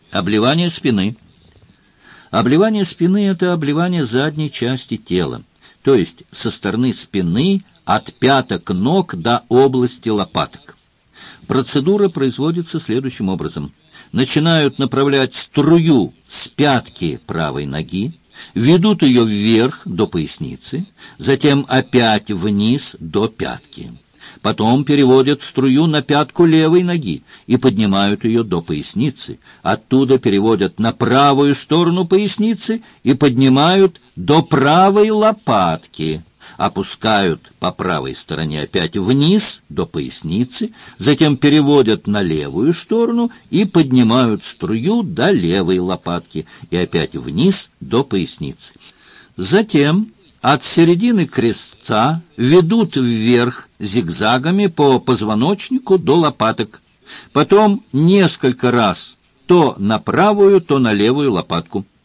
Обливание спины. Обливание спины – это обливание задней части тела, то есть со стороны спины от пяток ног до области лопаток. Процедура производится следующим образом. Начинают направлять струю с пятки правой ноги, ведут ее вверх до поясницы, затем опять вниз до пятки. Потом переводят струю на пятку левой ноги и поднимают ее до поясницы. Оттуда переводят на правую сторону поясницы и поднимают до правой лопатки. Опускают по правой стороне опять вниз до поясницы, затем переводят на левую сторону и поднимают струю до левой лопатки и опять вниз до поясницы. Затем от середины крестца ведут вверх зигзагами по позвоночнику до лопаток. Потом несколько раз то на правую, то на левую лопатку.